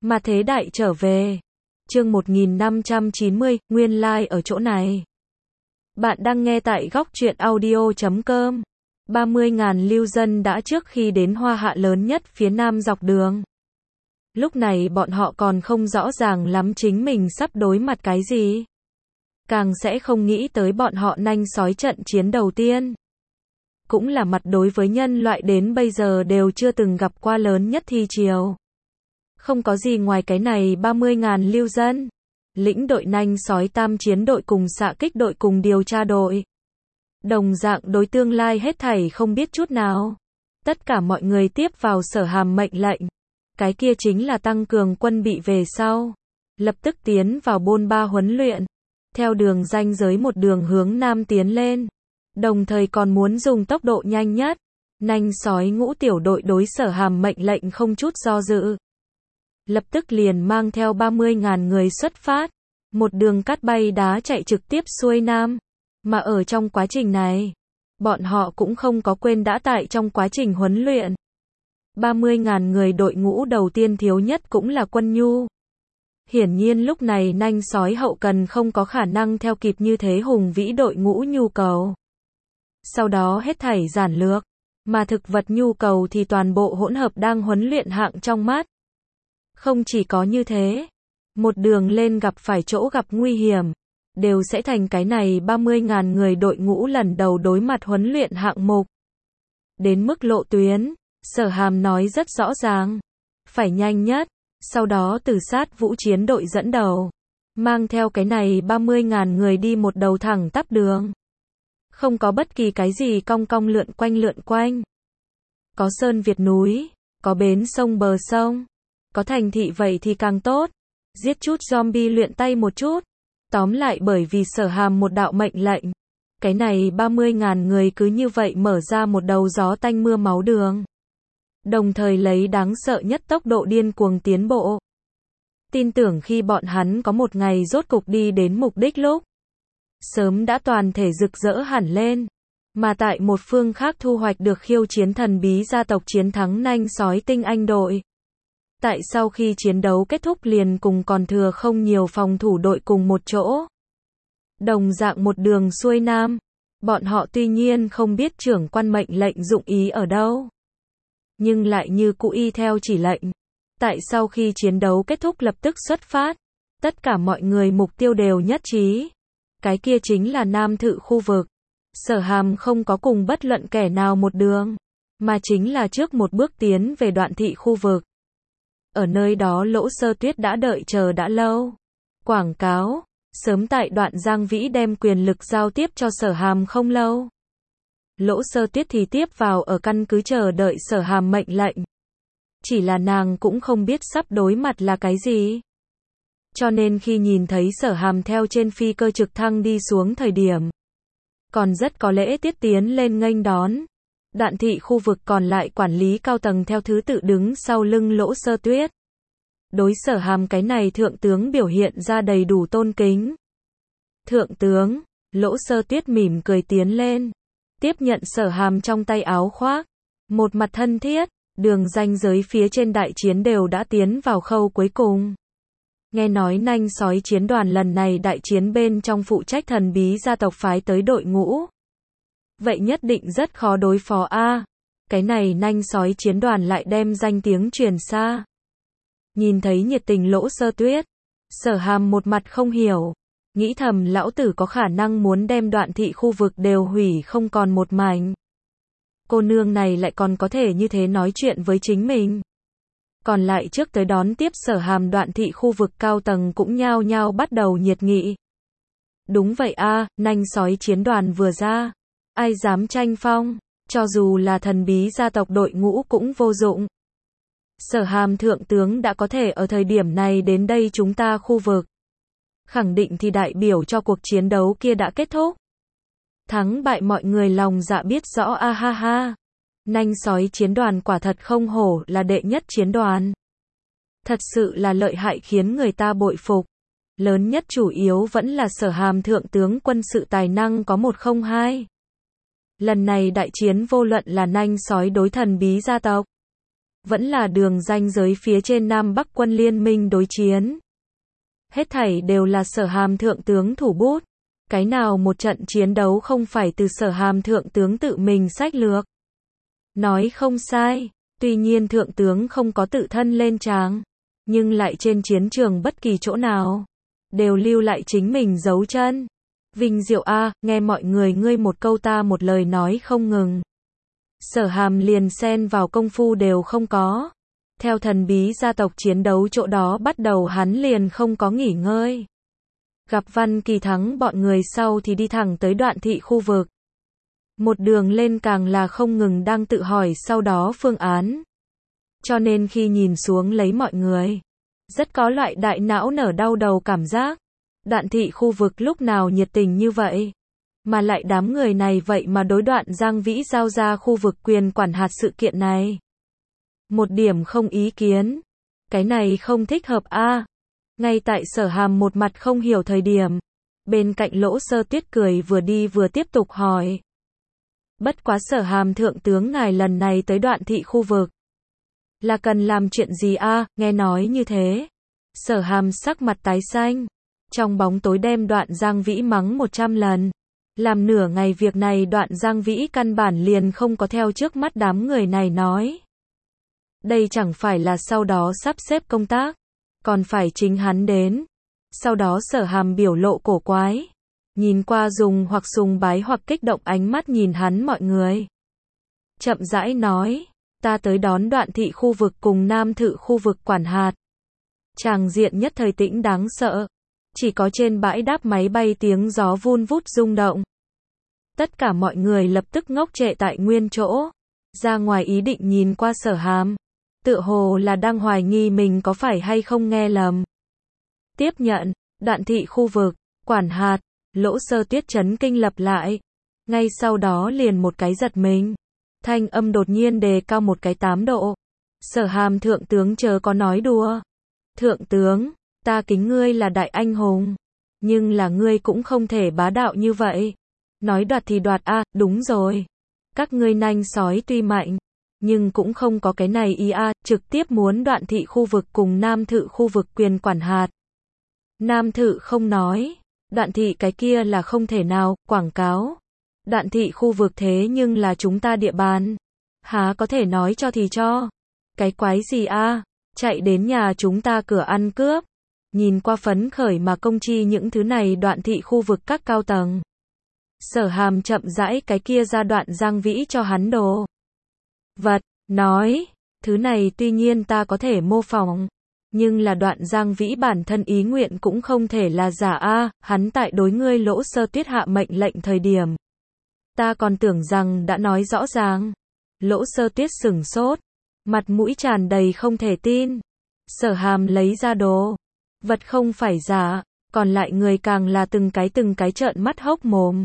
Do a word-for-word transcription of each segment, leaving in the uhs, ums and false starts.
Mà thế đại trở về. Chương một nghìn năm trăm chín mươi, nguyên lai like ở chỗ này. Bạn đang nghe tại góc truyện audio chấm com. ba mươi nghìn lưu dân đã trước khi đến Hoa Hạ lớn nhất phía nam dọc đường. Lúc này bọn họ còn không rõ ràng lắm chính mình sắp đối mặt cái gì. Càng sẽ không nghĩ tới bọn họ nanh sói trận chiến đầu tiên. Cũng là mặt đối với nhân loại đến bây giờ đều chưa từng gặp qua lớn nhất thi triều. Không có gì ngoài cái này ba mươi nghìn lưu dân. Lĩnh đội nanh sói tam chiến đội cùng xạ kích đội cùng điều tra đội. Đồng dạng đối tương lai hết thảy không biết chút nào. Tất cả mọi người tiếp vào Sở Hàm mệnh lệnh. Cái kia chính là tăng cường quân bị về sau. Lập tức tiến vào bôn ba huấn luyện. Theo đường ranh giới một đường hướng nam tiến lên. Đồng thời còn muốn dùng tốc độ nhanh nhất. Nanh sói ngũ tiểu đội đối Sở Hàm mệnh lệnh không chút do dự. Lập tức liền mang theo ba mươi nghìn người xuất phát. Một đường cát bay đá chạy trực tiếp xuôi nam. Mà ở trong quá trình này, bọn họ cũng không có quên đã tại trong quá trình huấn luyện. ba mươi nghìn người đội ngũ đầu tiên thiếu nhất cũng là quân nhu. Hiển nhiên lúc này nanh sói hậu cần không có khả năng theo kịp như thế hùng vĩ đội ngũ nhu cầu. Sau đó hết thảy giản lược, mà thực vật nhu cầu thì toàn bộ hỗn hợp đang huấn luyện hạng trong mắt. Không chỉ có như thế, một đường lên gặp phải chỗ gặp nguy hiểm, đều sẽ thành cái này ba mươi nghìn người đội ngũ lần đầu đối mặt huấn luyện hạng mục. Đến mức lộ tuyến, Sở Hàm nói rất rõ ràng, phải nhanh nhất, sau đó từ sát vũ chiến đội dẫn đầu, mang theo cái này ba mươi nghìn người đi một đầu thẳng tắp đường. Không có bất kỳ cái gì cong cong lượn quanh lượn quanh. Có sơn Việt núi, có bến sông bờ sông, có thành thị vậy thì càng tốt. Giết chút zombie luyện tay một chút. Tóm lại bởi vì Sở Hàm một đạo mệnh lệnh. Cái này ba mươi nghìn người cứ như vậy mở ra một đầu gió tanh mưa máu đường. Đồng thời lấy đáng sợ nhất tốc độ điên cuồng tiến bộ. Tin tưởng khi bọn hắn có một ngày rốt cục đi đến mục đích lúc. Sớm đã toàn thể rực rỡ hẳn lên. Mà tại một phương khác thu hoạch được khiêu chiến thần bí gia tộc chiến thắng nanh sói tinh anh đội. Tại sau khi chiến đấu kết thúc liền cùng còn thừa không nhiều phòng thủ đội cùng một chỗ. Đồng dạng một đường xuôi nam. Bọn họ tuy nhiên không biết trưởng quan mệnh lệnh dụng ý ở đâu. Nhưng lại như cũ y theo chỉ lệnh. Tại sau khi chiến đấu kết thúc lập tức xuất phát. Tất cả mọi người mục tiêu đều nhất trí. Cái kia chính là Nam Thự khu vực. Sở Hàm không có cùng bất luận kẻ nào một đường. Mà chính là trước một bước tiến về Đoạn Thị khu vực. Ở nơi đó Lỗ Sơ Tuyết đã đợi chờ đã lâu. Quảng cáo, sớm tại Đoạn Giang Vĩ đem quyền lực giao tiếp cho Sở Hàm không lâu. Lỗ Sơ Tuyết thì tiếp vào ở căn cứ chờ đợi Sở Hàm mệnh lệnh. Chỉ là nàng cũng không biết sắp đối mặt là cái gì. Cho nên khi nhìn thấy Sở Hàm theo trên phi cơ trực thăng đi xuống thời điểm. Còn rất có lễ tiết tiến lên nghênh đón. Đoạn thị khu vực còn lại quản lý cao tầng theo thứ tự đứng sau lưng Lỗ Sơ Tuyết. Đối Sở Hàm cái này thượng tướng biểu hiện ra đầy đủ tôn kính. Thượng tướng, Lỗ Sơ Tuyết mỉm cười tiến lên. Tiếp nhận Sở Hàm trong tay áo khoác. Một mặt thân thiết, đường ranh giới phía trên đại chiến đều đã tiến vào khâu cuối cùng. Nghe nói nanh sói chiến đoàn lần này đại chiến bên trong phụ trách thần bí gia tộc phái tới đội ngũ. Vậy nhất định rất khó đối phó a. À, cái này nanh sói chiến đoàn lại đem danh tiếng truyền xa. Nhìn thấy nhiệt tình Lỗ Sơ Tuyết, Sở Hàm một mặt không hiểu, nghĩ thầm lão tử có khả năng muốn đem Đoạn Thị khu vực đều hủy không còn một mảnh. Cô nương này lại còn có thể như thế nói chuyện với chính mình. Còn lại trước tới đón tiếp Sở Hàm Đoạn Thị khu vực cao tầng cũng nhao nhao bắt đầu nhiệt nghị. Đúng vậy a, à, nanh sói chiến đoàn vừa ra. Ai dám tranh phong, cho dù là thần bí gia tộc đội ngũ cũng vô dụng. Sở Hàm thượng tướng đã có thể ở thời điểm này đến đây chúng ta khu vực. Khẳng định thì đại biểu cho cuộc chiến đấu kia đã kết thúc. Thắng bại mọi người lòng dạ biết rõ a ha ha. Nanh sói chiến đoàn quả thật không hổ là đệ nhất chiến đoàn. Thật sự là lợi hại khiến người ta bội phục. Lớn nhất chủ yếu vẫn là Sở Hàm thượng tướng quân sự tài năng có một không hai. Lần này đại chiến vô luận là nanh sói đối thần bí gia tộc, vẫn là đường ranh giới phía trên Nam Bắc quân liên minh đối chiến. Hết thảy đều là Sở Hàm thượng tướng thủ bút. Cái nào một trận chiến đấu không phải từ Sở Hàm thượng tướng tự mình xách lược. Nói không sai, tuy nhiên thượng tướng không có tự thân lên tràng, nhưng lại trên chiến trường bất kỳ chỗ nào, đều lưu lại chính mình dấu chân. Vinh diệu a, nghe mọi người ngươi một câu ta một lời nói không ngừng. Sở Hàm liền xen vào công phu đều không có. Theo thần bí gia tộc chiến đấu chỗ đó bắt đầu hắn liền không có nghỉ ngơi. Gặp Văn Kỳ Thắng bọn người sau thì đi thẳng tới Đoạn Thị khu vực. Một đường lên càng là không ngừng đang tự hỏi sau đó phương án. Cho nên khi nhìn xuống lấy mọi người, rất có loại đại não nở đau đầu cảm giác. Đoạn Thị khu vực lúc nào nhiệt tình như vậy, mà lại đám người này vậy mà đối Đoạn Giang Vĩ giao ra khu vực quyền quản hạt sự kiện này. Một điểm không ý kiến. Cái này không thích hợp a. Ngay tại Sở Hàm một mặt không hiểu thời điểm, bên cạnh Lỗ Sơ Tuyết cười vừa đi vừa tiếp tục hỏi. Bất quá Sở Hàm thượng tướng ngài lần này tới Đoạn Thị khu vực, là cần làm chuyện gì a? Nghe nói như thế, Sở Hàm sắc mặt tái xanh, trong bóng tối đem Đoạn Giang Vĩ mắng một trăm lần. Làm nửa ngày việc này Đoạn Giang Vĩ căn bản liền không có theo trước mắt đám người này nói. Đây chẳng phải là sau đó sắp xếp công tác, còn phải chính hắn đến. Sau đó Sở Hàm biểu lộ cổ quái, nhìn qua dùng hoặc sùng bái hoặc kích động ánh mắt nhìn hắn mọi người. Chậm rãi nói, ta tới đón Đoạn Thị khu vực cùng Nam Thự khu vực quản hạt. Tràng diện nhất thời tĩnh đáng sợ, chỉ có trên bãi đáp máy bay tiếng gió vun vút rung động. Tất cả mọi người lập tức ngốc trệ tại nguyên chỗ, ra ngoài ý định nhìn qua Sở Hàm, tựa hồ là đang hoài nghi mình có phải hay không nghe lầm. Tiếp nhận, Đoạn Thị khu vực, quản hạt, Lỗ Sơ Tuyết chấn kinh lặp lại. Ngay sau đó liền một cái giật mình. Thanh âm đột nhiên đề cao một cái tám độ. Sở Hàm thượng tướng chớ có nói đùa. Thượng tướng, ta kính ngươi là đại anh hùng. Nhưng là ngươi cũng không thể bá đạo như vậy. Nói đoạt thì đoạt a, à, đúng rồi. Các ngươi nanh sói tuy mạnh, nhưng cũng không có cái này ý a, à, trực tiếp muốn Đoạn Thị khu vực cùng Nam Thự khu vực quyền quản hạt. Nam Thự không nói, Đoạn Thị cái kia là không thể nào, quảng cáo. Đoạn Thị khu vực thế nhưng là chúng ta địa bàn. Há có thể nói cho thì cho. Cái quái gì a, à? Chạy đến nhà chúng ta cửa ăn cướp. Nhìn qua phấn khởi mà công chi những thứ này Đoạn Thị khu vực các cao tầng. Sở Hàm chậm rãi cái kia ra Đoạn Giang Vĩ cho hắn đồ vật, nói, thứ này tuy nhiên ta có thể mô phỏng, nhưng là Đoạn Giang Vĩ bản thân ý nguyện cũng không thể là giả a, hắn tại đối ngươi Lỗ Sơ Tuyết hạ mệnh lệnh thời điểm, ta còn tưởng rằng đã nói rõ ràng. Lỗ Sơ Tuyết sửng sốt, mặt mũi tràn đầy không thể tin. Sở Hàm lấy ra đồ vật không phải giả, còn lại người càng là từng cái từng cái trợn mắt hốc mồm.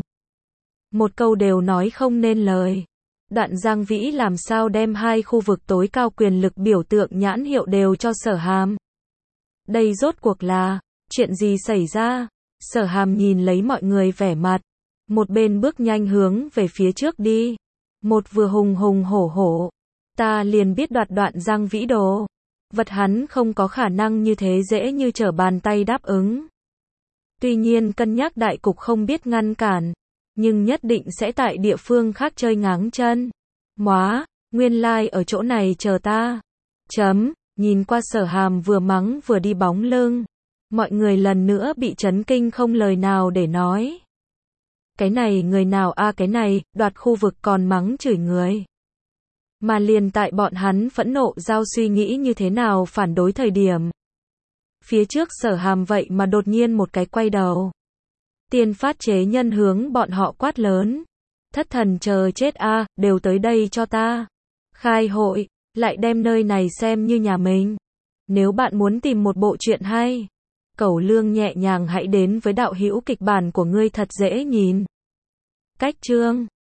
Một câu đều nói không nên lời. Đoạn Giang Vĩ làm sao đem hai khu vực tối cao quyền lực biểu tượng nhãn hiệu đều cho Sở Hàm. Đây rốt cuộc là chuyện gì xảy ra? Sở Hàm nhìn lấy mọi người vẻ mặt, một bên bước nhanh hướng về phía trước đi, một vừa hùng hùng hổ hổ. Ta liền biết đoạt Đoạn Giang Vĩ đồ vật hắn không có khả năng như thế dễ như trở bàn tay đáp ứng. Tuy nhiên cân nhắc đại cục không biết ngăn cản, nhưng nhất định sẽ tại địa phương khác chơi ngáng chân. Móa, nguyên lai like ở chỗ này chờ ta. Chấm, nhìn qua Sở Hàm vừa mắng vừa đi bóng lưng. Mọi người lần nữa bị chấn kinh không lời nào để nói. Cái này người nào a à, cái này, đoạt khu vực còn mắng chửi người. Mà liền tại bọn hắn phẫn nộ giao suy nghĩ như thế nào phản đối thời điểm. Phía trước Sở Hàm vậy mà đột nhiên một cái quay đầu. Tiên phát chế nhân hướng bọn họ quát lớn. Thất thần chờ chết a, à, đều tới đây cho ta. Khai hội, lại đem nơi này xem như nhà mình. Nếu bạn muốn tìm một bộ truyện hay, Cẩu Lương nhẹ nhàng hãy đến với đạo hữu kịch bản của ngươi thật dễ nhìn. Cách chương